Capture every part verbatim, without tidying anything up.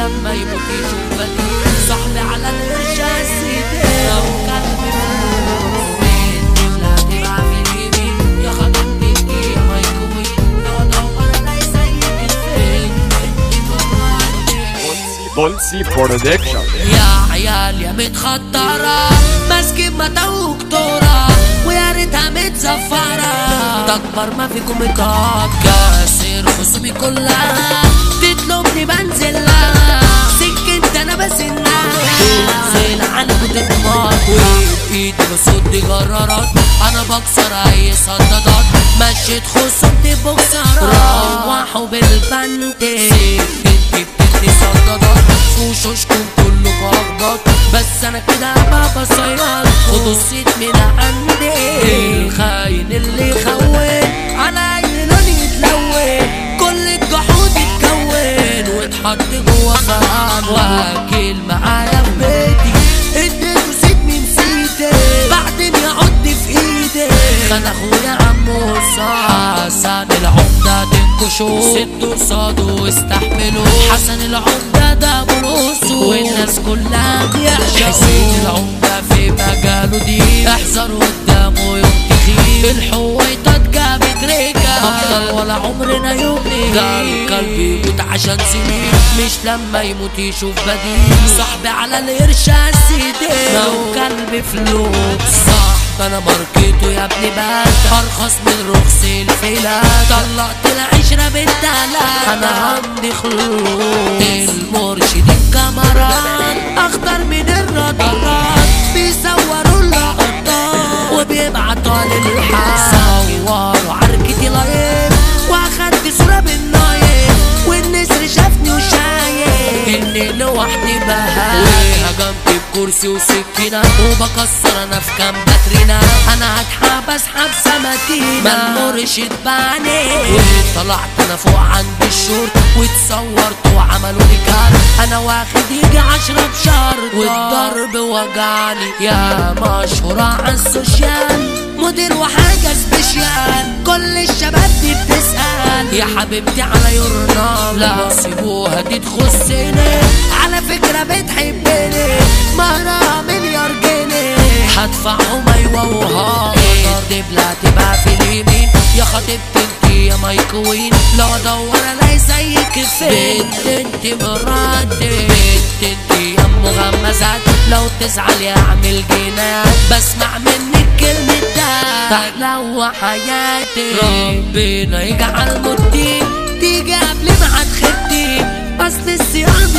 لما يموت يشوف بديل. صاحبي على القرش هالسيدي لو كلب فلوس بنتي ولا تبع في اليمين يا خطيبتي انتي يا مايكروويف لو ادور الاقي زيك الفين. انتي بمعدي بولسي برودكشن. يا عيال يا متخطرة ماسكين متاوك دكتورة ويا ريتها متزفرة. تكبر ما فيكم مكعب كاسر خصومي كلها تطلبني بنزل لها سكنت انا بسنها زي عنكوا تتمر وبايدي بصد جرارات انا بكسر اي صدادات مشيت خصومتي بوكسرات روحوا بالبنتي سكنتي بتدي صدادات وشوشكم كله غلط بس انا كده بابا صياد خدوا الصيت من عندي. الخاين اللي خون على اي لون يتلون كل الجحود يتكون واتحط جوا فقام واكل معايا في بيتي اديته سيت من سيدي بعدين يعض في ايدي. خان اخويا عمو حسن العمدة تنكشوا سدوا قصاده استحملوا حسن العمدة ده بروسه والناس كلها بيعشقوا حسين العمدة في مجاله دي احذروا قدامه يوم تخيب الحويطات جابت ريكا افضل ولا عمرنا يوم نجيب قلبي يموت عشان سنين مش لما يموت يشوف بديل. صاحبي على القرش هالسيدي لو كلب فلوس صاحبي انا ماركته يا ابني بات ارخص من رخص الفيلات طلقت العشرة بالتلات انا همضي خلوص. المرشد الكاميرات اخطر من الرادارات بيصوروا اللقطات وبيبعتوا للحال صوروا عركتي لايف واخدت صورة بالنايف والنسر شافني وشايف اني لوحدي بهاي هجمت بكرسي وسكينة وبكسر انا في كام باترينا انا هتحبس حبسة متينة المرشد بعني طلعت انا فوق عند الشرط واتصورت وعملوا لي كارت انا واخد يجي عشرة بشرط والضرب وجعني يا مشهورة عالسوشيال مدير وحاجة سبيشيال كل الشباب دي بتسأل يا حبيبتي على يورنال لا سيبوها دي تخصني على فكرة بتحبني مهرها مليار جنيه هدفعهم ايوه وها الدبلة تبقى في اليمين يا خطيبتي انتي يا مايكوين لو ادور الاقي زيك فين. بنت انتي مرادي بنت انتي يا مغمزات لو تزعل يعمل جنات بسمع منك كلمة ده تحلو حياتي ربنا يجعل موتي تيجي قبل ما هتخدي اصل الصيام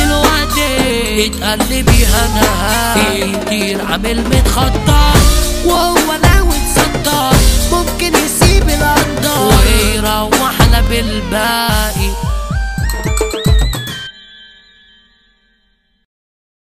دلوقتي اتقل بيها نهار كتير عامل متخطط وهو ناوي يتصدر ممكن يسيب الارض ويروح على بالبال